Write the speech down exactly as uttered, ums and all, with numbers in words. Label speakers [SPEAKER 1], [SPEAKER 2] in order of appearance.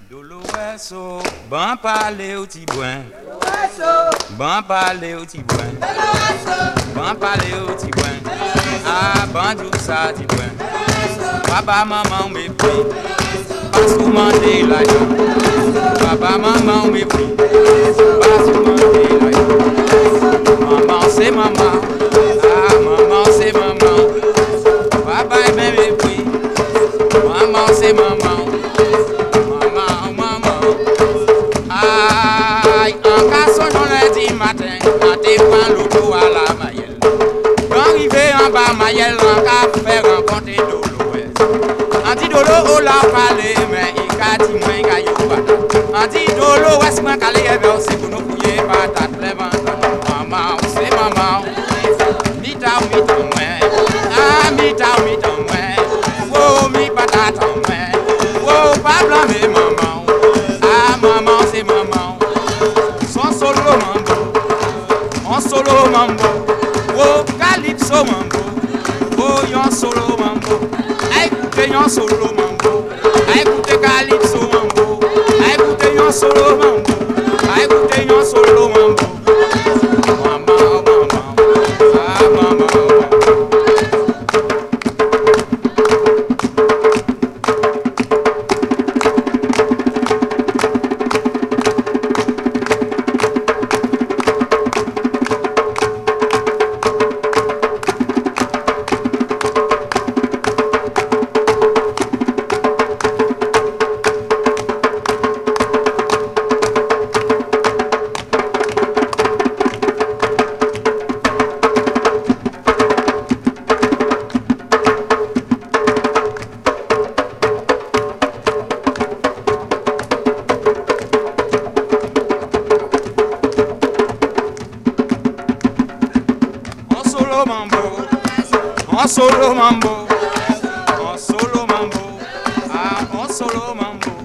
[SPEAKER 1] Dolores, bon parler au tibouin.
[SPEAKER 2] Dolores,
[SPEAKER 1] bon parler au tibouin. Bon parler au tibouin. Ah, bon tout ça tibouin. Papa, maman, me prie. Pas souvent des laïcs. Papa, maman, me prie. Pas souvent des laïcs. Maman, c'est maman. Ah, maman, c'est maman. Papa, il me prie. Maman, c'est maman. Maman, maman. Aïe, en cassant le lundi matin, quand t'es prends l'auto à la Mayelle. Quand arrivé en bas Mayelle, on a fait rencontrer Dolores. On dit Dolores, on l'a parlé, mais il a dit moi, il a eu patate. On dit Dolores, moi, calé, c'est pour nous fouiller patate, les ventres. Maman, c'est maman. Mita, mita, moi. Ah, mita, mita, moi. Oh, mi patate, moi. Oh, pas blâmer maman. Ah, maman, c'est maman. Son solo mambo. On solo mambo. Oh, calypso mambo. Oh, yon solo mambo. Écoutez, yon solo mambo. Écoutez, calypso mambo. Écoutez, yon solo mambo. Écoutez, yon solo mambo. Maman, maman. Ah, maman. Mambo, on solo mambo, on solo mambo, ah on solo mambo.